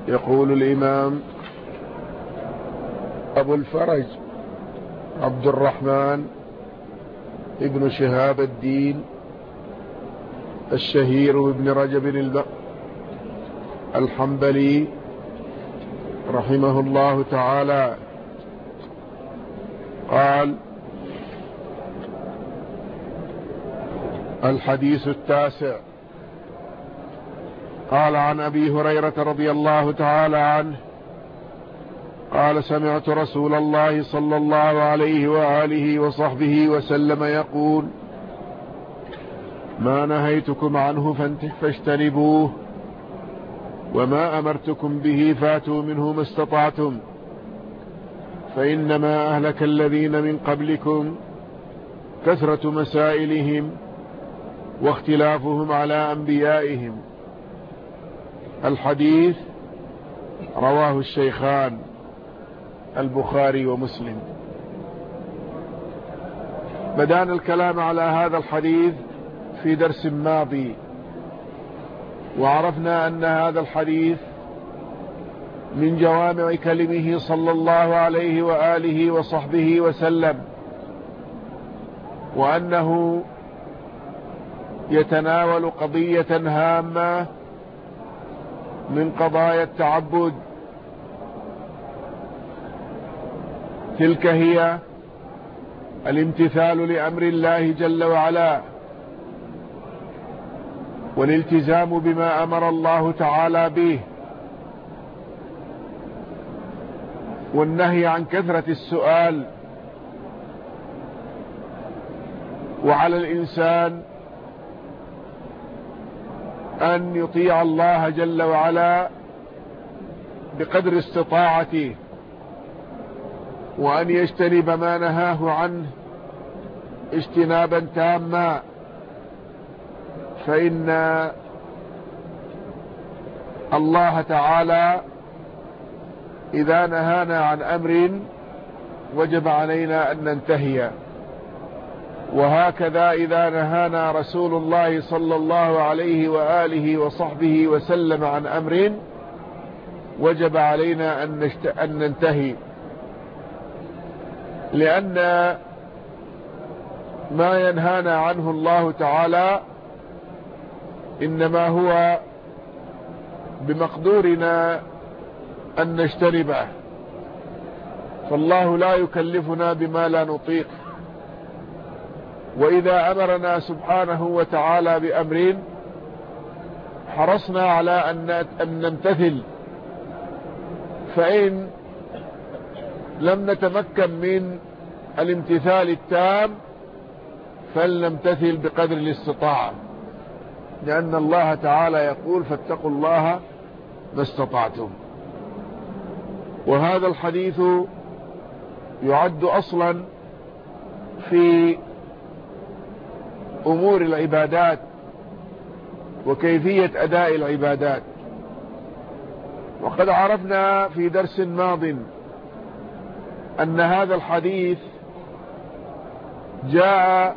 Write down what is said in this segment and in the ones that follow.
يقول الإمام أبو الفرج عبد الرحمن ابن شهاب الدين الشهير بن رجب الحنبلي رحمه الله تعالى قال: الحديث التاسع. قال: عن أبي هريرة رضي الله تعالى عنه قال: سمعت رسول الله صلى الله عليه وآله وصحبه وسلم يقول: ما نهيتكم عنه فاجتنبوه، وما أمرتكم به فاتوا منه ما استطعتم، فإنما أهلك الذين من قبلكم كثرة مسائلهم واختلافهم على أنبيائهم. الحديث رواه الشيخان البخاري ومسلم. بدأنا الكلام على هذا الحديث في درس ماضي، وعرفنا أن هذا الحديث من جوامع كلمه صلى الله عليه وآله وصحبه وسلم، وأنه يتناول قضية هامة من قضايا التعبد، تلك هي الامتثال لأمر الله جل وعلا، والالتزام بما أمر الله تعالى به، والنهي عن كثرة السؤال. وعلى الإنسان أن يطيع الله جل وعلا بقدر استطاعته، وأن يجتنب ما نهاه عنه اجتنابا تاما، فإن الله تعالى إذا نهانا عن أمر وجب علينا أن ننتهي، وهكذا إذا نهانا رسول الله صلى الله عليه وآله وصحبه وسلم عن أمر وجب علينا أن ننتهي، لأن ما ينهانا عنه الله تعالى إنما هو بمقدورنا أن نجتنبه، فالله لا يكلفنا بما لا نطيق. وإذا أمرنا سبحانه وتعالى بأمر حرصنا على أن نمتثل، فإن لم نتمكن من الامتثال التام فلنمتثل بقدر الاستطاعة، لأن الله تعالى يقول: فاتقوا الله ما استطعتم. وهذا الحديث يعد أصلا في أمور العبادات وكيفية أداء العبادات. وقد عرفنا في درس ماض أن هذا الحديث جاء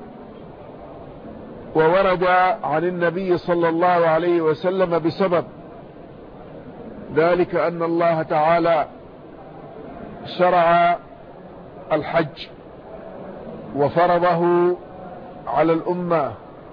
وورد عن النبي صلى الله عليه وسلم بسبب ذلك أن الله تعالى شرع الحج وفرضه على الأمة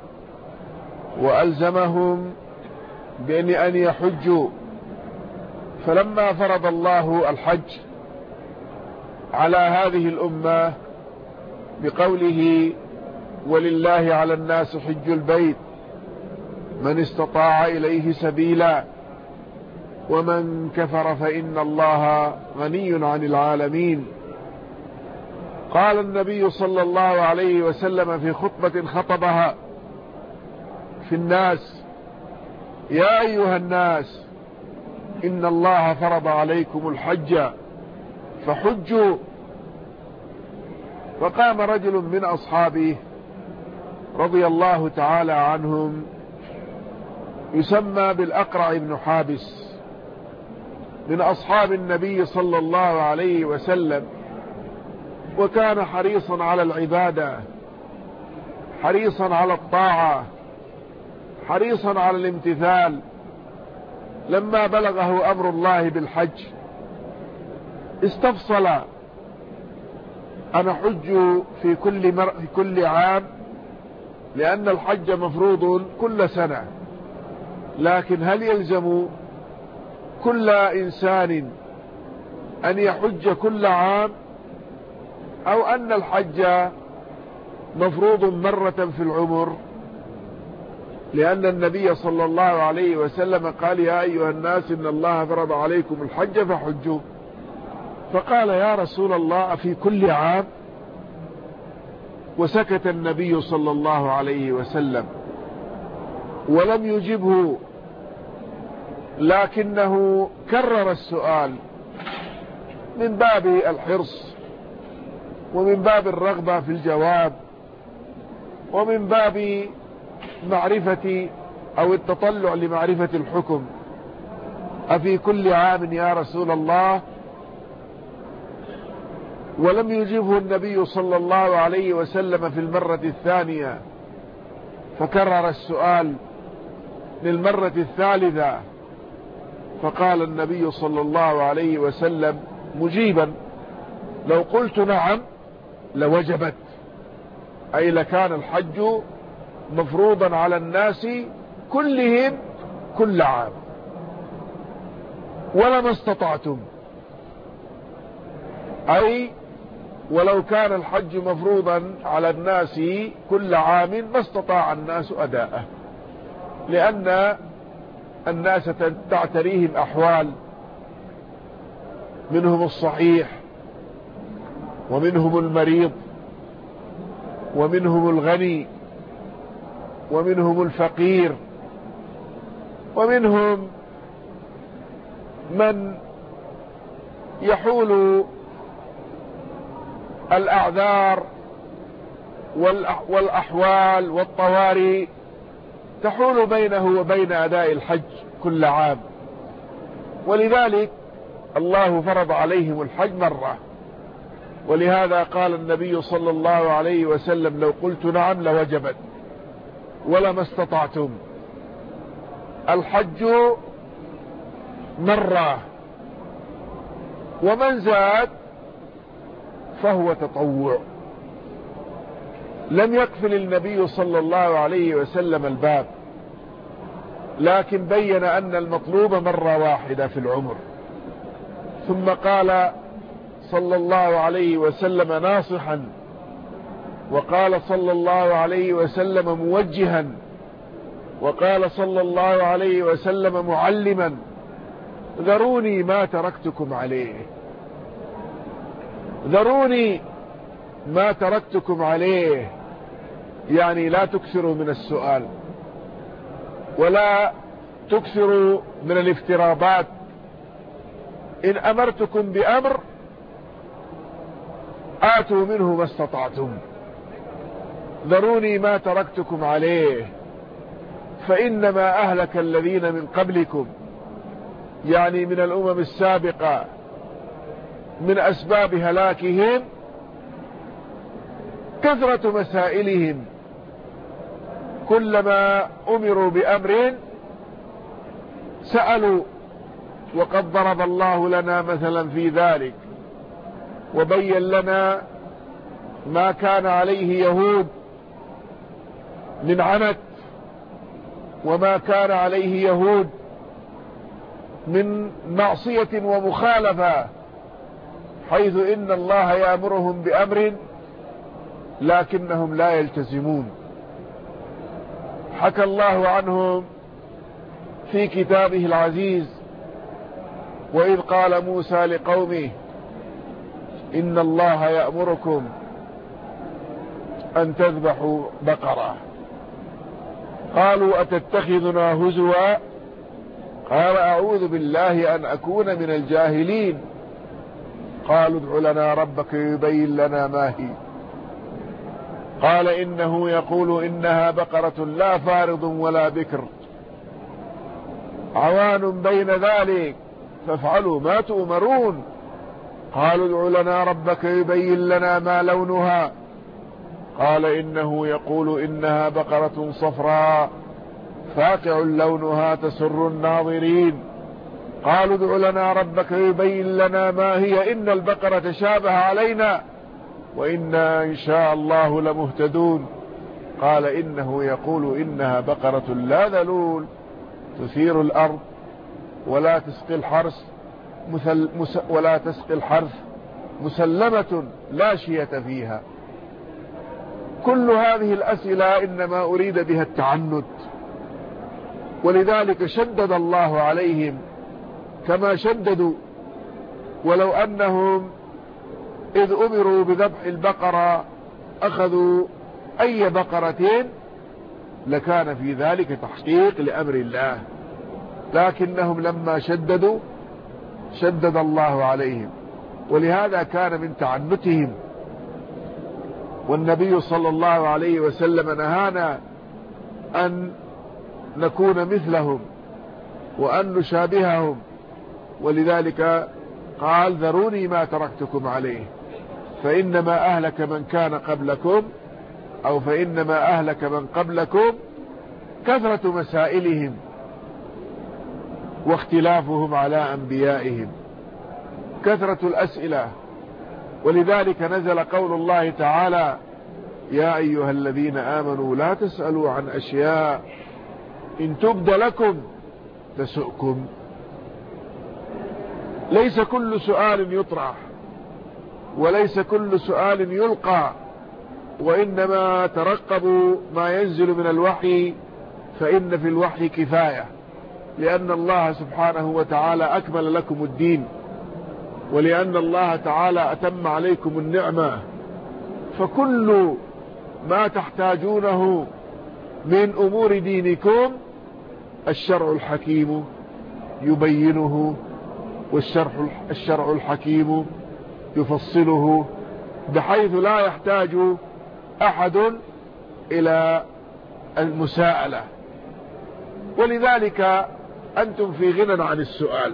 وألزمهم بأن يحجوا. فلما فرض الله الحج على هذه الأمة بقوله: ولله على الناس حج البيت من استطاع إليه سبيلا ومن كفر فإن الله غني عن العالمين، قال النبي صلى الله عليه وسلم في خطبة خطبها في الناس: يا أيها الناس إن الله فرض عليكم الحج فحجوا. فقام رجل من أصحابه رضي الله تعالى عنهم يسمى بالأقرع بن حابس من أصحاب النبي صلى الله عليه وسلم، وكان حريصا على العبادة، حريصا على الطاعة، حريصا على الامتثال، لما بلغه أمر الله بالحج استفصل: أنا حج في كل عام، لأن الحج مفروض كل سنة، لكن هل يلزم كل إنسان أن يحج كل عام، أو أن الحج مفروض مرة في العمر؟ لأن النبي صلى الله عليه وسلم قال: يا أيها الناس إن الله فرض عليكم الحج فحجوا. فقال: يا رسول الله في كل عام؟ وسكت النبي صلى الله عليه وسلم ولم يجبه، لكنه كرر السؤال من باب الحرص، ومن باب الرغبة في الجواب، ومن باب معرفة أو التطلع لمعرفة الحكم: أفي كل عام يا رسول الله؟ ولم يجبه النبي صلى الله عليه وسلم في المرة الثانية، فكرر السؤال للمرة الثالثة، فقال النبي صلى الله عليه وسلم مجيبا: لو قلت نعم لوجبت، أي لكان الحج مفروضا على الناس كلهم كل عام، ولما استطعتم، أي ولو كان الحج مفروضا على الناس كل عام ما استطاع الناس أداءه، لأن الناس تعتريهم أحوال، منهم الصحيح، ومنهم المريض، ومنهم الغني، ومنهم الفقير، ومنهم من يحول الأعذار والأحوال والطوارئ تحول بينه وبين أداء الحج كل عام، ولذلك الله فرض عليهم الحج مرة. ولهذا قال النبي صلى الله عليه وسلم: لو قلت نعم لوجبت ولما استطعتم. الحج مرة، ومن زاد فهو تطوع. لم يقفل النبي صلى الله عليه وسلم الباب، لكن بين أن المطلوب مرة واحدة في العمر. ثم قال صلى الله عليه وسلم ناصحا، وقال صلى الله عليه وسلم موجها، وقال صلى الله عليه وسلم معلما: ذروني ما تركتكم عليه، ذروني ما تركتكم عليه، يعني لا تكثروا من السؤال، ولا تكثروا من الافتراضات. إن أمرتكم بأمر آتوا منه ما استطعتم، ذروني ما تركتكم عليه، فإنما أهلك الذين من قبلكم، يعني من الأمم السابقة، من أسباب هلاكهم كثرة مسائلهم. كلما أمروا بأمر سألوا، وقد ضرب الله لنا مثلا في ذلك، وبين لنا ما كان عليه يهود من عنت، وما كان عليه يهود من معصية ومخالفة، حيث إن الله يأمرهم بأمر لكنهم لا يلتزمون. حكى الله عنهم في كتابه العزيز: وإذ قال موسى لقومه إن الله يأمركم أن تذبحوا بقرة، قالوا أتتخذنا هزوا، قال أعوذ بالله أن أكون من الجاهلين. قالوا ادع لنا ربك يبين لنا ما هي، قال إنه يقول إنها بقرة لا فارض ولا بكر عوان بين ذلك فافعلوا ما تؤمرون. قالوا ادع لنا ربك يبين لنا ما لونها، قال إنه يقول إنها بقرة صفراء فاقع لونها تسر الناظرين. قالوا ادع لنا ربك يبين لنا ما هي إن البقرة تشابه علينا وإنا إن شاء الله لمهتدون. قال إنه يقول إنها بقرة لا ذلول تثير الأرض ولا تسقي الحرث مسلمة لا شية فيها. كل هذه الأسئلة إنما أريد بها التعنت، ولذلك شدد الله عليهم كما شددوا. ولو أنهم إذ أمروا بذبح البقرة أخذوا أي بقرتين لكان في ذلك تحقيق لأمر الله، لكنهم لما شددوا شدد الله عليهم، ولهذا كان من تعنتهم. والنبي صلى الله عليه وسلم نهانا أن نكون مثلهم وأن نشابههم، ولذلك قال ذروني ما تركتكم عليه فإنما أهلك من كان قبلكم أو فإنما أهلك من قبلكم كثرة مسائلهم واختلافهم على أنبيائهم، كثرة الأسئلة. ولذلك نزل قول الله تعالى يا أيها الذين آمنوا لا تسألوا عن أشياء إن تبد لكم تسؤكم. ليس كل سؤال يطرح وليس كل سؤال يلقى، وإنما ترقبوا ما ينزل من الوحي فإن في الوحي كفاية، لأن الله سبحانه وتعالى أكمل لكم الدين، ولأن الله تعالى أتم عليكم النعمة، فكل ما تحتاجونه من أمور دينكم الشرع الحكيم يبينه، والشرع الحكيم يفصله بحيث لا يحتاج أحد إلى المساءلة. ولذلك أنتم في غنى عن السؤال،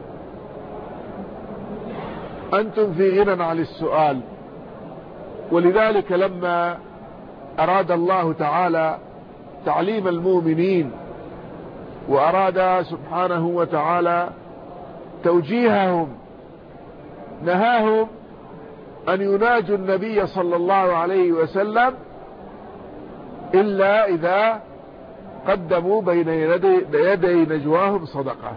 أنتم في غنى عن السؤال. ولذلك لما أراد الله تعالى تعليم المؤمنين وأراد سبحانه وتعالى توجيههم نهاهم أن يناجوا النبي صلى الله عليه وسلم إلا إذا قدموا بين يدي نجواهم صدقة.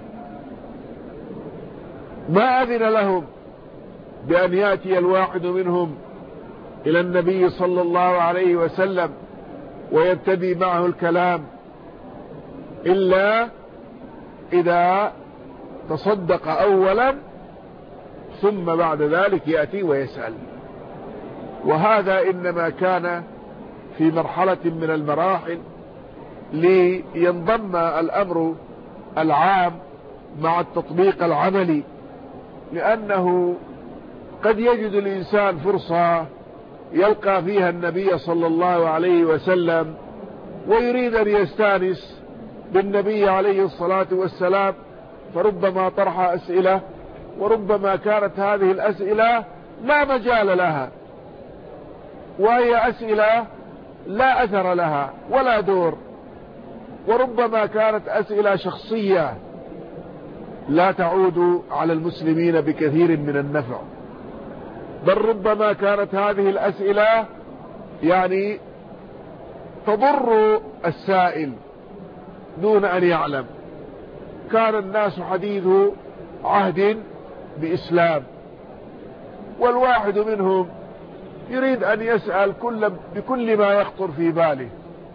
ما أذن لهم بأن يأتي الواحد منهم إلى النبي صلى الله عليه وسلم ويبتدي معه الكلام إلا إذا تصدق أولا ثم بعد ذلك يأتي ويسأل. وهذا إنما كان في مرحلة من المراحل لينضم الأمر العام مع التطبيق العملي، لأنه قد يجد الإنسان فرصة يلقى فيها النبي صلى الله عليه وسلم ويريد أن يستانس بالنبي عليه الصلاة والسلام، فربما طرح أسئلة وربما كانت هذه الأسئلة لا مجال لها، وهي أسئلة لا أثر لها ولا دور، وربما كانت أسئلة شخصية لا تعود على المسلمين بكثير من النفع، بل ربما كانت هذه الأسئلة يعني تضر السائل دون أن يعلم. كان الناس حديث عهد بإسلام، والواحد منهم يريد أن يسأل بكل ما يخطر في باله.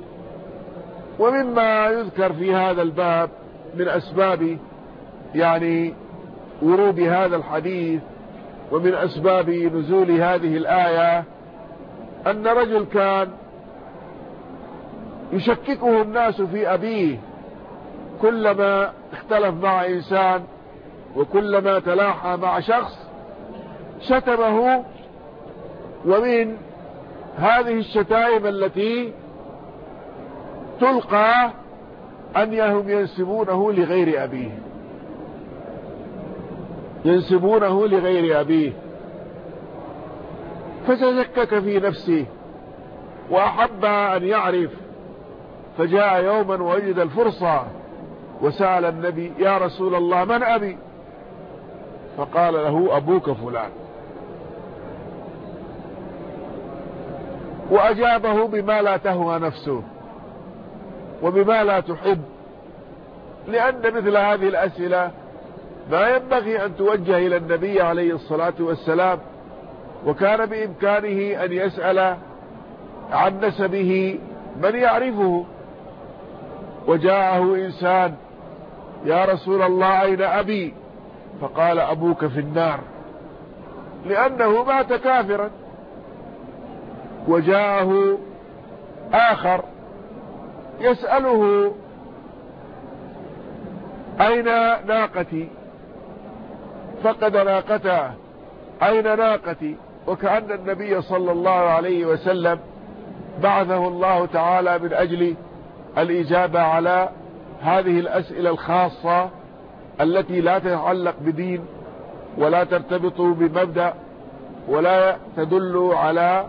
ومما يذكر في هذا الباب من أسباب يعني ورود هذا الحديث ومن أسباب نزول هذه الآية أن رجل كان يشككه الناس في أبيه، كلما اختلف مع إنسان وكلما تلاحى مع شخص شتمه. ومن هذه الشتائم التي تلقى أنهم ينسبونه لغير أبيه، ينسبونه لغير أبيه، فتشكك في نفسه وأحب أن يعرف، فجاء يوما ووجد الفرصة وسأل النبي: يا رسول الله من أبي؟ فقال له: أبوك فلان. وأجابه بما لا تهوى نفسه وبما لا تحب، لأن مثل هذه الأسئلة ما ينبغي أن توجه إلى النبي عليه الصلاة والسلام، وكان بإمكانه أن يسأل عن نسبه من يعرفه. وجاءه إنسان: يا رسول الله أين أبي؟ فقال: أبوك في النار، لأنه مات كافرا. وجاءه آخر يسأله: أين ناقتي؟ فقد ناقته، أين ناقتي؟ وكأن النبي صلى الله عليه وسلم بعثه الله تعالى من أجل الإجابة على هذه الأسئلة الخاصة التي لا تتعلق بدين ولا ترتبط بمبدأ ولا تدل على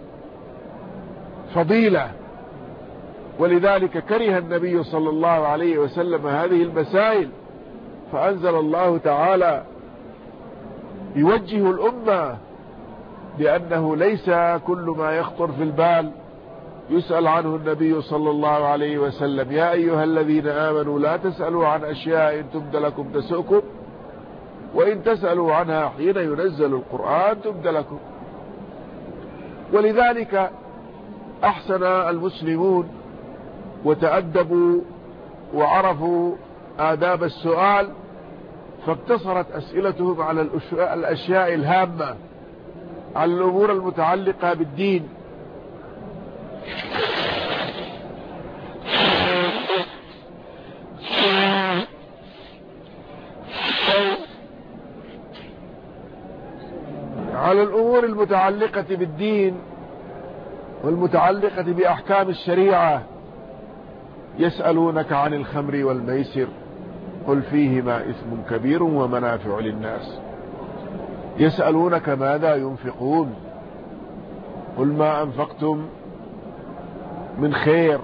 فضيلة. ولذلك كره النبي صلى الله عليه وسلم هذه المسائل، فأنزل الله تعالى يوجه الأمة بأنه ليس كل ما يخطر في البال يسأل عنه النبي صلى الله عليه وسلم. يا أيها الذين آمنوا لا تسألوا عن أشياء إن تبد لكم تسؤكم وإن تسألوا عنها حين ينزل القرآن تبد لكم. ولذلك أحسن المسلمون وتأدبوا وعرفوا آداب السؤال، فاقتصرت أسئلتهم على الأشياء الهامة، على الأمور المتعلقة بالدين. على الأمور المتعلقة بالدين والمتعلقة بأحكام الشريعة. يسألونك عن الخمر والميسر قل فيهما إثم كبير ومنافع للناس. يسألونك ماذا ينفقون قل ما أنفقتم من خير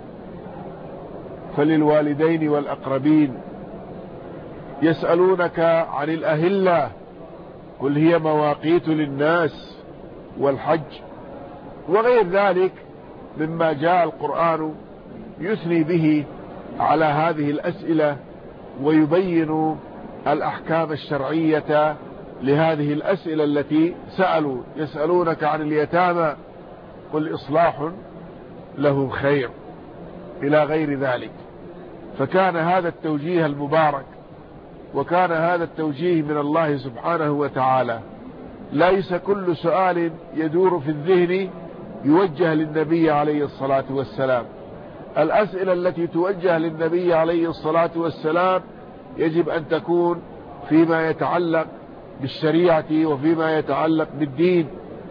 فللوالدين والأقربين. يسألونك عن الأهلة قل هي مواقيت للناس والحج، وغير ذلك مما جاء القرآن يثني به على هذه الأسئلة ويبين الأحكام الشرعية لهذه الأسئلة التي سألوا. يسألونك عن اليتامى قل إصلاح لهم خير، إلى غير ذلك. فكان هذا التوجيه المبارك وكان هذا التوجيه من الله سبحانه وتعالى. ليس كل سؤال يدور في الذهن يوجه للنبي عليه الصلاة والسلام. الأسئلة التي توجه للنبي عليه الصلاة والسلام يجب أن تكون فيما يتعلق بالشريعة وفيما يتعلق بالدين.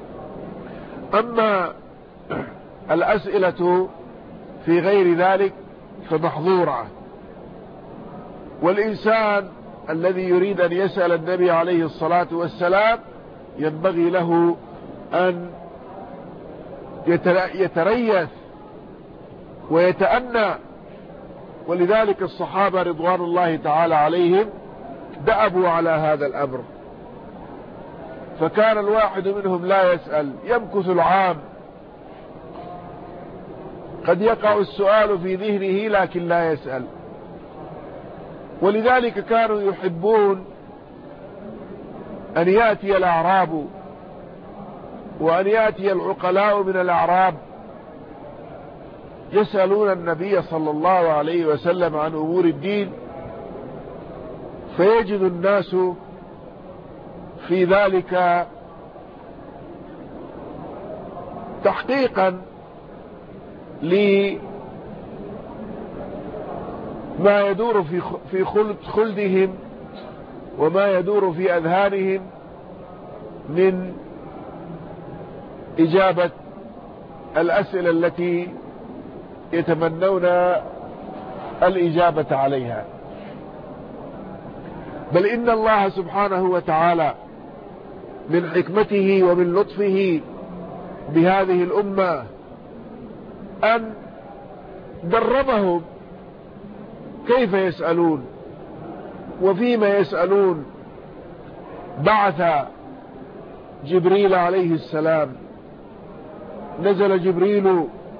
أما الأسئلة في غير ذلك فمحظورة. والإنسان الذي يريد أن يسأل النبي عليه الصلاة والسلام ينبغي له أن يتريث ويتأنى. ولذلك الصحابة رضوان الله تعالى عليهم دأبوا على هذا الأمر، فكان الواحد منهم لا يسأل، يمكث العام، قد يقع السؤال في ذهنه لكن لا يسأل. ولذلك كانوا يحبون أن يأتي الأعراب وأن يأتي العقلاء من الأعراب يسألون النبي صلى الله عليه وسلم عن أمور الدين، فيجد الناس في ذلك تحقيقا لما يدور في خلدهم وما يدور في أذهانهم من إجابة الأسئلة التي يتمنون الإجابة عليها. بل إن الله سبحانه وتعالى من حكمته ومن لطفه بهذه الأمة أن دربهم كيف يسألون وفيما يسألون؟ بعث جبريل عليه السلام، نزل جبريل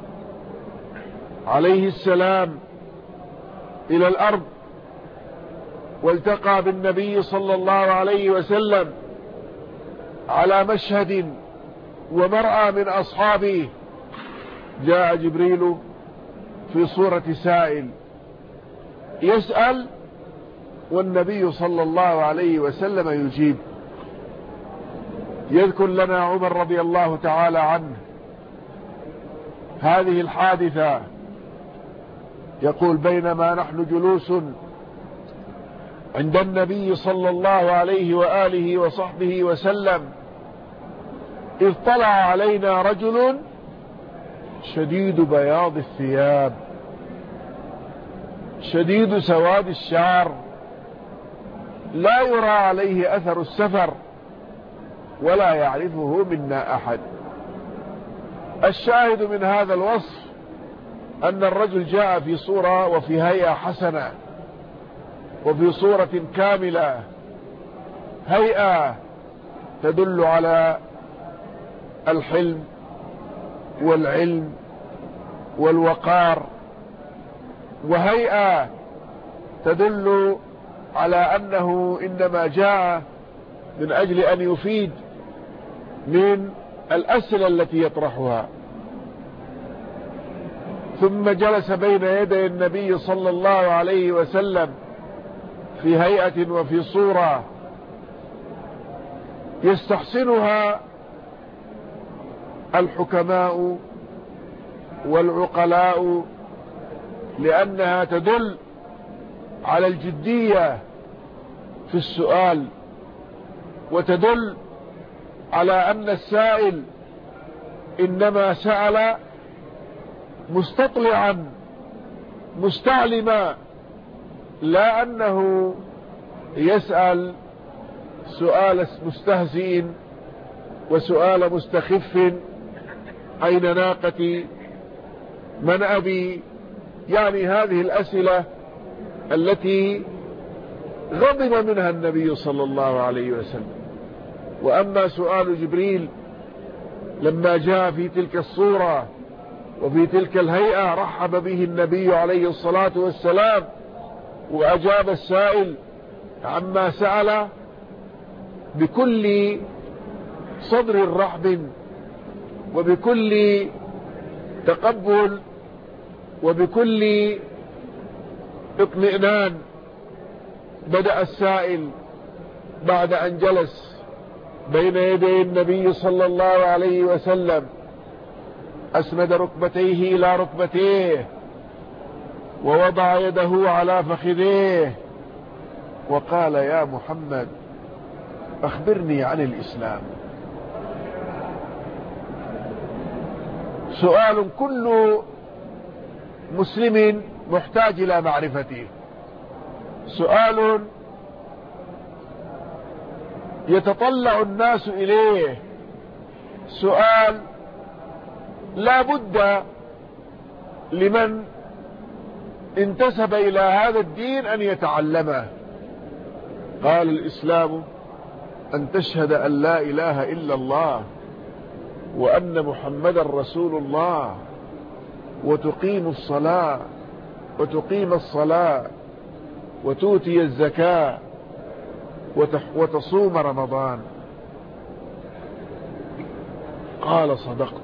عليه السلام إلى الأرض والتقى بالنبي صلى الله عليه وسلم على مشهد ومرأى من أصحابه. جاء جبريل في صورة سائل يسأل، والنبي صلى الله عليه وسلم يجيب. يذكر لنا عمر رضي الله تعالى عنه هذه الحادثة، يقول: بينما نحن جلوس عند النبي صلى الله عليه وآله وصحبه وسلم إذ طلع علينا رجل شديد بياض الثياب شديد سواد الشعر، لا يرى عليه أثر السفر ولا يعرفه منا أحد. الشاهد من هذا الوصف أن الرجل جاء في صورة وفي هيئة حسنة وفي صورة كاملة، هيئة تدل على الحلم والعلم والوقار، وهيئة تدل على أنه إنما جاء من أجل أن يفيد من الأسئلة التي يطرحها. ثم جلس بين يدي النبي صلى الله عليه وسلم في هيئة وفي صورة يستحسنها الحكماء والعقلاء، لأنها تدل على الجدية في السؤال، وتدل على أن السائل إنما سأل مستطلعا مستعلما، لا أنه يسأل سؤال مستهزئ وسؤال مستخف: أين ناقتي؟ من أبي؟ يعني هذه الأسئلة التي غضب منها النبي صلى الله عليه وسلم. وأما سؤال جبريل لما جاء في تلك الصورة وفي تلك الهيئة رحب به النبي عليه الصلاة والسلام، وأجاب السائل عما سأل بكل صدر رحب وبكل تقبل وبكل اطمئنان. بدأ السائل بعد أن جلس بين يدي النبي صلى الله عليه وسلم، أسند ركبتيه إلى ركبتيه ووضع يده على فخذيه وقال: يا محمد أخبرني عن الإسلام. سؤال كل مسلم محتاج إلى معرفته، سؤال يتطلع الناس إليه، سؤال لا بد لمن انتسب إلى هذا الدين أن يتعلمه. قال: الإسلام أن تشهد أن لا إله إلا الله وأن محمدا رسول الله وتقيم الصلاة وتقيم الصلاة وتؤتي الزكاة وتصوم رمضان. قال: صدقت.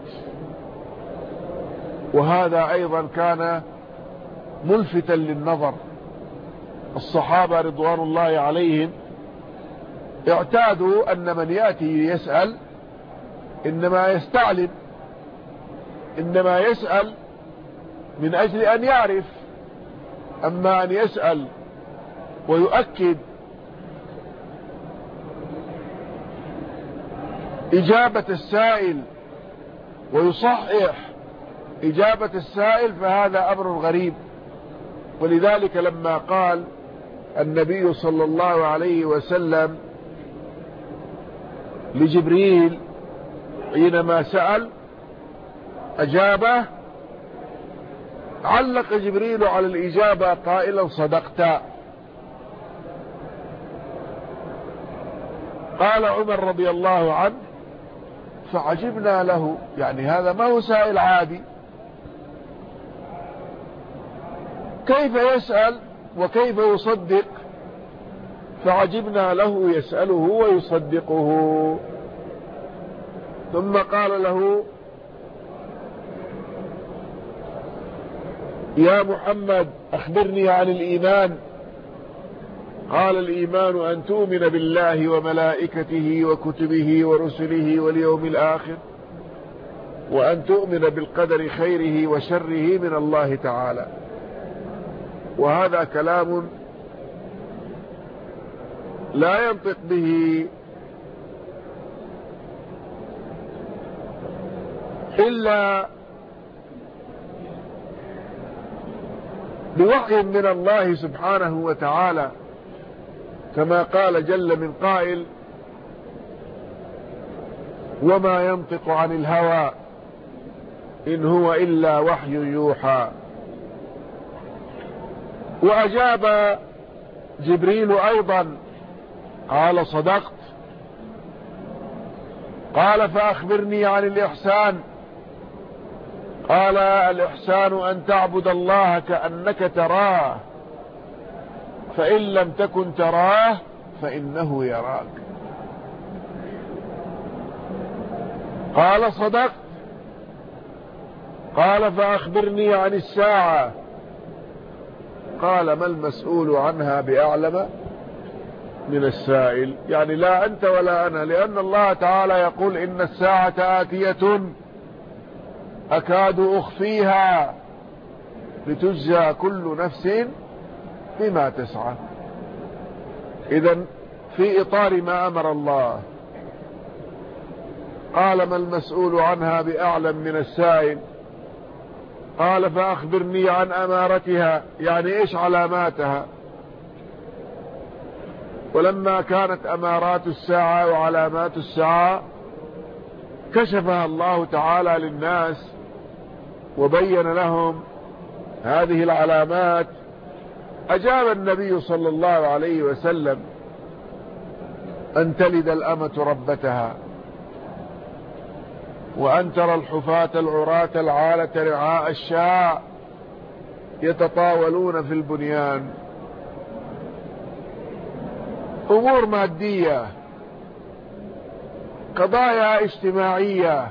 وهذا أيضا كان ملفتا للنظر. الصحابة رضوان الله عليهم اعتادوا أن من يأتي يسأل إنما يستعلم، إنما يسأل من أجل أن يعرف. أما أن يسأل ويؤكد إجابة السائل ويصحح إجابة السائل فهذا أمر غريب. ولذلك لما قال النبي صلى الله عليه وسلم لجبريل حينما سأل أجابه، علق جبريل على الإجابة قائلا صدقت. قال عمر رضي الله عنه فعجبنا له، يعني هذا ما هو سائل عادي، كيف يسأل وكيف يصدق؟ فعجبنا له يسأله ويصدقه. ثم قال له يا محمد أخبرني عن الإيمان. قال الإيمان أن تؤمن بالله وملائكته وكتبه ورسله واليوم الآخر، وأن تؤمن بالقدر خيره وشره من الله تعالى. وهذا كلام لا ينطق به إلا بوحي من الله سبحانه وتعالى، كما قال جل من قائل وما ينطق عن الهوى إن هو إلا وحي يوحى. وأجاب جبريل أيضا قال صدقت. قال فأخبرني عن الإحسان. قال الإحسان أن تعبد الله كأنك تراه، فإن لم تكن تراه فإنه يراك. قال صدقت. قال فأخبرني عن الساعة. قال ما المسؤول عنها بأعلم من السائل، يعني لا أنت ولا أنا، لأن الله تعالى يقول إن الساعة آتية أكاد أخفيها لتجزى كل نفس بما تسعى. إذن في إطار ما أمر الله قال ما المسؤول عنها بأعلم من السائل. قال فأخبرني عن أمارتها، يعني إيش علاماتها. ولما كانت أمارات الساعة وعلامات الساعة كشفها الله تعالى للناس وبين لهم هذه العلامات، أجاب النبي صلى الله عليه وسلم أن تلد الأمة ربتها، وأن ترى الحفاة العراة العالة رعاء الشاء يتطاولون في البنيان. أمور مادية، قضايا اجتماعية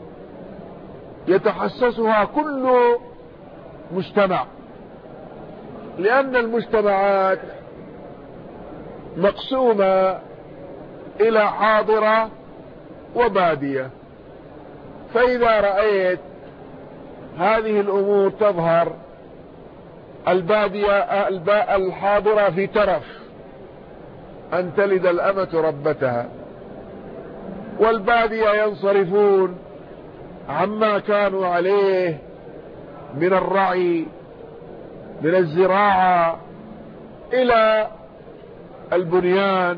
يتحسسها كل مجتمع، لأن المجتمعات مقسومة إلى حاضرة وبادية. فإذا رأيت هذه الأمور تظهر، البادية الحاضرة في ترف أن تلد الأمة ربتها، والبادية ينصرفون عما كانوا عليه من الرعي من الزراعة إلى البنيان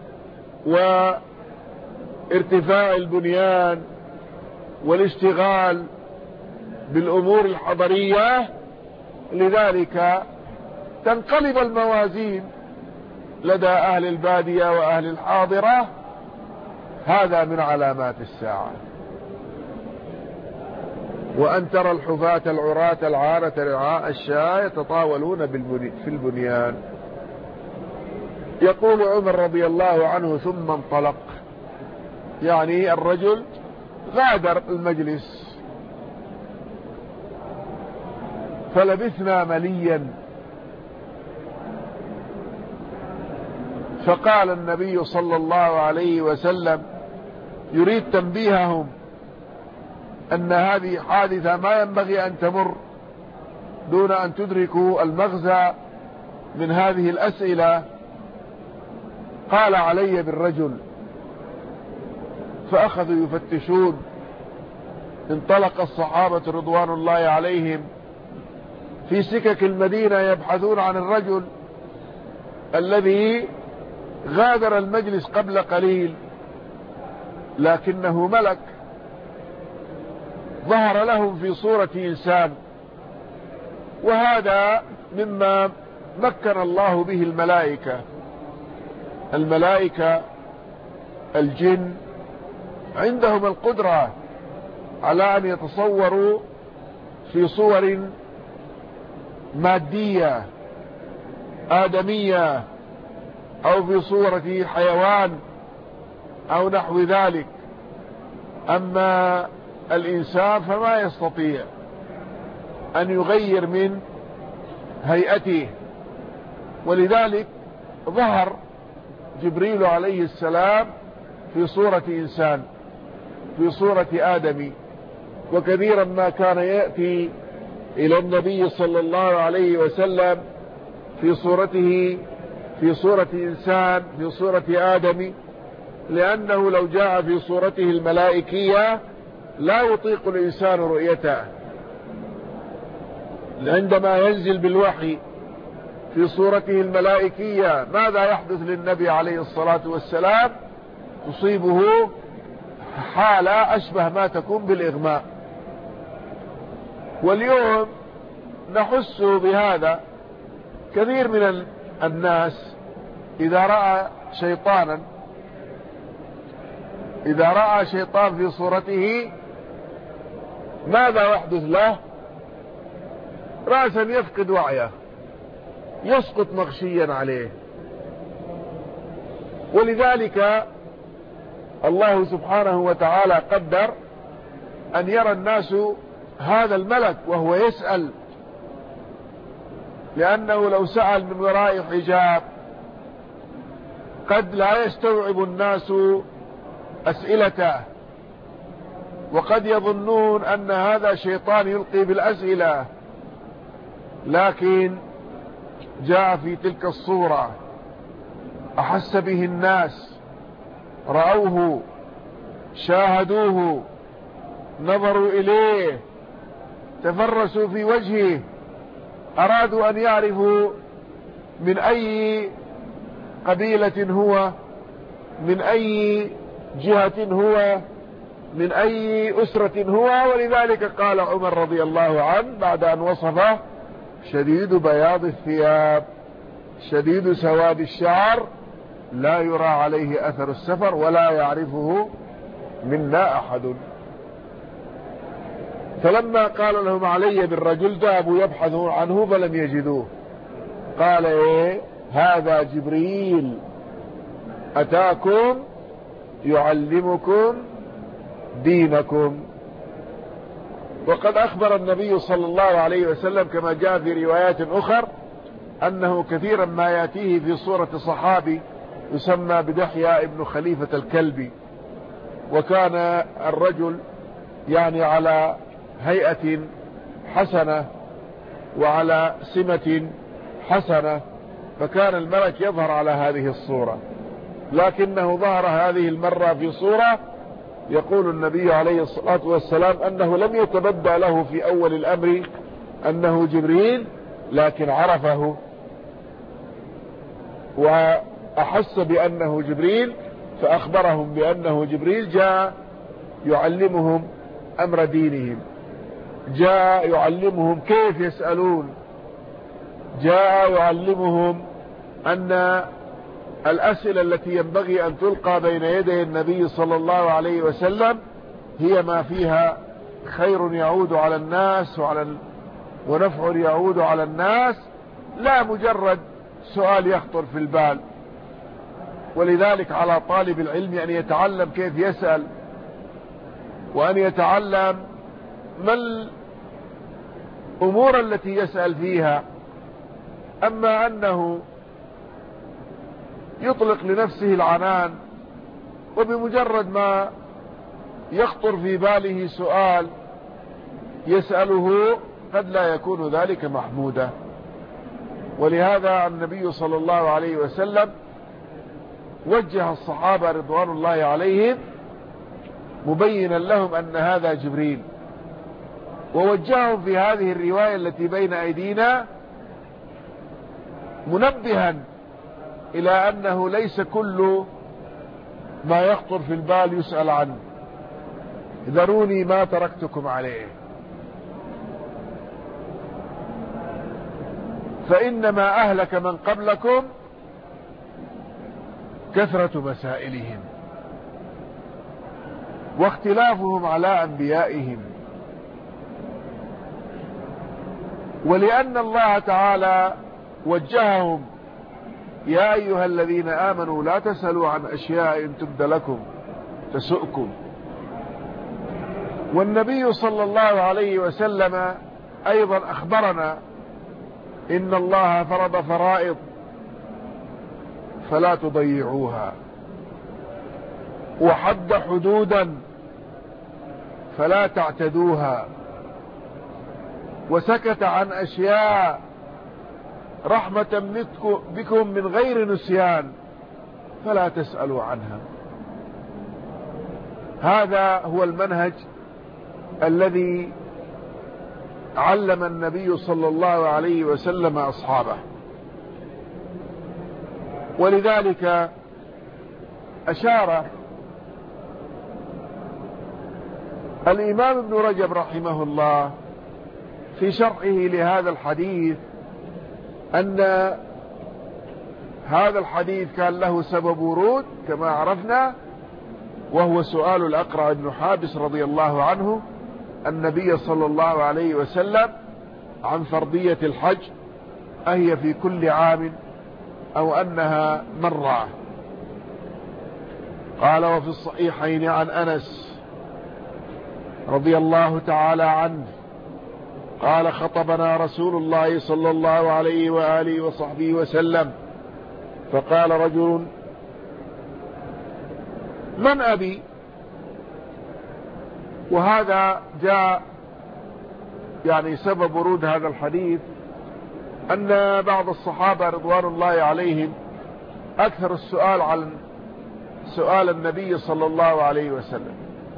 وارتفاع البنيان والاشتغال بالأمور الحضرية. لذلك تنقلب الموازين لدى أهل البادية وأهل الحاضرة. هذا من علامات الساعة. وأن ترى الحفاة العراة العالة رعاء الشاء يتطاولون في البنيان. يقول عمر رضي الله عنه ثم انطلق، يعني الرجل غادر المجلس. فلبثنا مليا، فقال النبي صلى الله عليه وسلم يريد تنبيههم أن هذه حادثة ما ينبغي أن تمر دون أن تدركوا المغزى من هذه الأسئلة. قال علي بالرجل، فأخذوا يفتشون. انطلق الصحابة رضوان الله عليهم في سكك المدينة يبحثون عن الرجل الذي غادر المجلس قبل قليل، لكنه ملك ظهر لهم في صورة إنسان. وهذا مما مكن الله به الملائكة الجن عندهم القدرة على أن يتصوروا في صور مادية آدمية أو في صورة حيوان أو نحو ذلك. أما الإنسان فما يستطيع أن يغير من هيئته، ولذلك ظهر جبريل عليه السلام في صورة إنسان، في صورة آدمي. وكثيرا ما كان يأتي إلى النبي صلى الله عليه وسلم في صورة إنسان، في صورة آدمي، لأنه لو جاء في صورته الملائكية لا يطيق الإنسان رؤيته. عندما ينزل بالوحي في صورته الملائكية ماذا يحدث للنبي عليه الصلاة والسلام؟ تصيبه حالة أشبه ما تكون بالإغماء. واليوم نحس بهذا. كثير من الناس إذا رأى شيطان في صورته ماذا يحدث له؟ رأسا يفقد وعيه، يسقط مغشيا عليه. ولذلك الله سبحانه وتعالى قدر أن يرى الناس هذا الملك وهو يسأل، لأنه لو سأل من وراء حجاب قد لا يستوعب الناس أسئلته، وقد يظنون أن هذا شيطان يلقي بالأسئلة. لكن جاء في تلك الصورة، أحس به الناس، رأوه، شاهدوه، نظروا إليه، تفرسوا في وجهه، أرادوا أن يعرفوا من أي قبيلة هو، من أي جهة هو، من أي أسرة هو. ولذلك قال عمر رضي الله عنه بعد أن وصفه: شديد بياض الثياب شديد سواد الشعر لا يرى عليه أثر السفر ولا يعرفه منا أحد. فلما قال لهم علي بالرجل ذهبوا يبحثون عنه فلم يجدوه. قال: هذا جبريل أتاكم يعلمكم دينكم. وقد أخبر النبي صلى الله عليه وسلم كما جاء في روايات أخر أنه كثيرا ما يأتيه في صورة صحابي يسمى بدحية ابن خليفة الكلبي، وكان الرجل يعني على هيئة حسنة وعلى سمة حسنة، فكان الملك يظهر على هذه الصورة. لكنه ظهر هذه المرة في صورة يقول النبي عليه الصلاة والسلام أنه لم يتبدى له في أول الأمر أنه جبريل، لكن عرفه وأحس بأنه جبريل، فأخبرهم بأنه جبريل جاء يعلمهم أمر دينهم، جاء يعلمهم كيف يسألون، جاء يعلمهم أن الأسئلة التي ينبغي أن تلقى بين يدي النبي صلى الله عليه وسلم هي ما فيها خير يعود على الناس ونفع يعود على الناس، لا مجرد سؤال يخطر في البال. ولذلك على طالب العلم أن يتعلم كيف يسأل، وأن يتعلم ما الأمور التي يسأل فيها. أما أنه يطلق لنفسه العنان وبمجرد ما يخطر في باله سؤال يسأله قد لا يكون ذلك محمودا. ولهذا النبي صلى الله عليه وسلم وجه الصحابة رضوان الله عليهم مبينا لهم أن هذا جبريل، ووجههم في هذه الرواية التي بين أيدينا منبها إلى أنه ليس كل ما يخطر في البال يسأل عنه. ذروني ما تركتكم عليه. فإنما أهلك من قبلكم كثرة مسائلهم واختلافهم على أنبيائهم. ولأن الله تعالى وجههم: يا أيها الذين آمنوا لا تسألوا عن أشياء إن تبد لكم تسؤكم. والنبي صلى الله عليه وسلم أيضا أخبرنا إن الله فرض فرائض فلا تضيعوها، وحد حدودا فلا تعتدوها، وسكت عن أشياء رحمة بكم من غير نسيان فلا تسألوا عنها. هذا هو المنهج الذي علم النبي صلى الله عليه وسلم أصحابه. ولذلك أشار الإمام ابن رجب رحمه الله في شرحه لهذا الحديث أن هذا الحديث كان له سبب ورود كما عرفنا، وهو سؤال الأقرع بن حابس رضي الله عنه النبي صلى الله عليه وسلم عن فرضية الحج، أهي في كل عام أو أنها مرة. قال: وفي الصحيحين عن أنس رضي الله تعالى عنه قال: خطبنا رسول الله صلى الله عليه وآله وصحبه وسلم فقال رجل: من أبي؟ وهذا جاء يعني سبب ورود هذا الحديث أن بعض الصحابة رضوان الله عليهم أكثر السؤال عن سؤال النبي صلى الله عليه وسلم،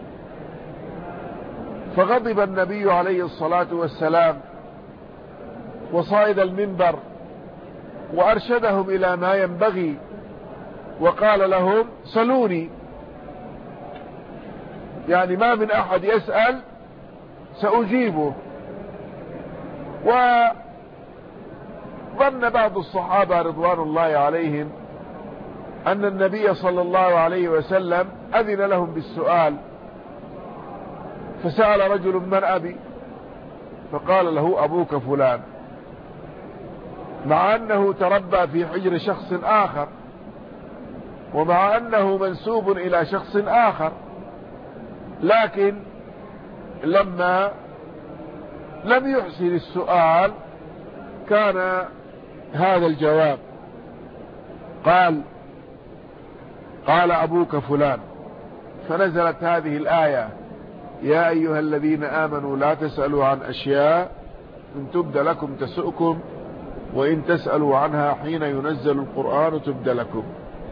فغضب النبي عليه الصلاة والسلام وصعد المنبر وأرشدهم إلى ما ينبغي، وقال لهم: سلوني، يعني ما من أحد يسأل سأجيبه. وظن بعض الصحابة رضوان الله عليهم أن النبي صلى الله عليه وسلم أذن لهم بالسؤال، فسأل رجل: من أبي؟ فقال له: أبوك فلان، مع أنه تربى في حجر شخص آخر، ومع أنه منسوب إلى شخص آخر، لكن لما لم يحسن السؤال كان هذا الجواب. قال: أبوك فلان. فنزلت هذه الآية: يا أيها الذين آمنوا لا تسألوا عن أشياء إن تبد لكم تسؤكم وإن تسألوا عنها حين ينزل القرآن تبد لكم.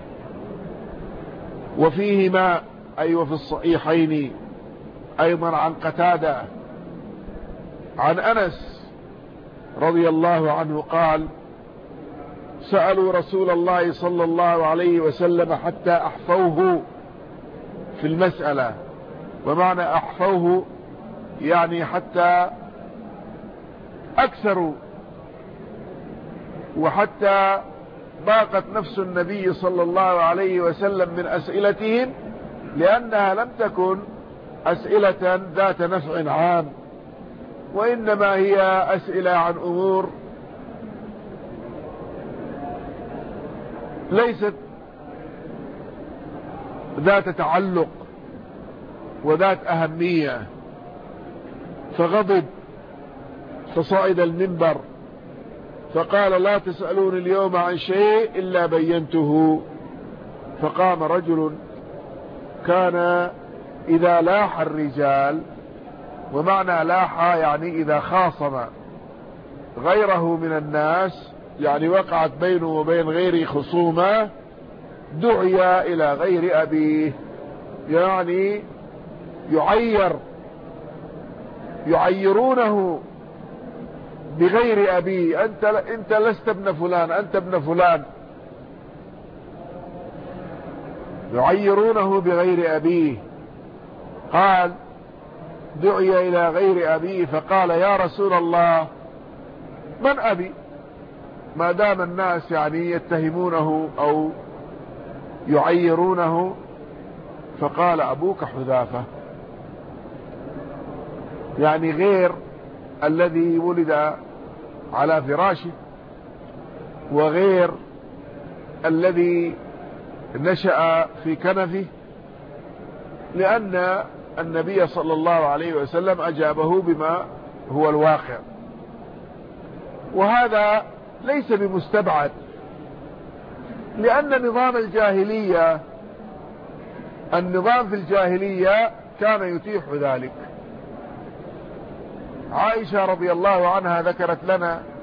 وفيهما أي وفي الصحيحين أيضا عن قتادة عن أنس رضي الله عنه قال: سألوا رسول الله صلى الله عليه وسلم حتى أحفوه في المسألة. ومعنى أحفوه يعني حتى أكثروا، وحتى ضاقت نفس النبي صلى الله عليه وسلم من أسئلتهم، لأنها لم تكن أسئلة ذات نفع عام، وإنما هي أسئلة عن أمور ليست ذات تعلق وذات أهمية. فغضب فصعد المنبر فقال: لا تسألون اليوم عن شيء إلا بينته. فقام رجل كان إذا لاح الرجال، ومعنى لاح يعني إذا خاصم غيره من الناس، يعني وقعت بينه وبين غيره خصومة، دعي إلى غير أبيه، يعني يعيرونه بغير أبيه: أنت لست ابن فلان، أنت ابن فلان، يعيرونه بغير أبيه. قال: دعي إلى غير أبيه فقال: يا رسول الله من أبي؟ ما دام الناس يعني يتهمونه أو يعيرونه، فقال أبوك حذافة، يعني غير الذي ولد على فراشه وغير الذي نشأ في كنفه، لأن النبي صلى الله عليه وسلم أجابه بما هو الواقع. وهذا ليس بمستبعد، لأن النظام في الجاهلية كان يتيح ذلك. عائشة رضي الله عنها ذكرت لنا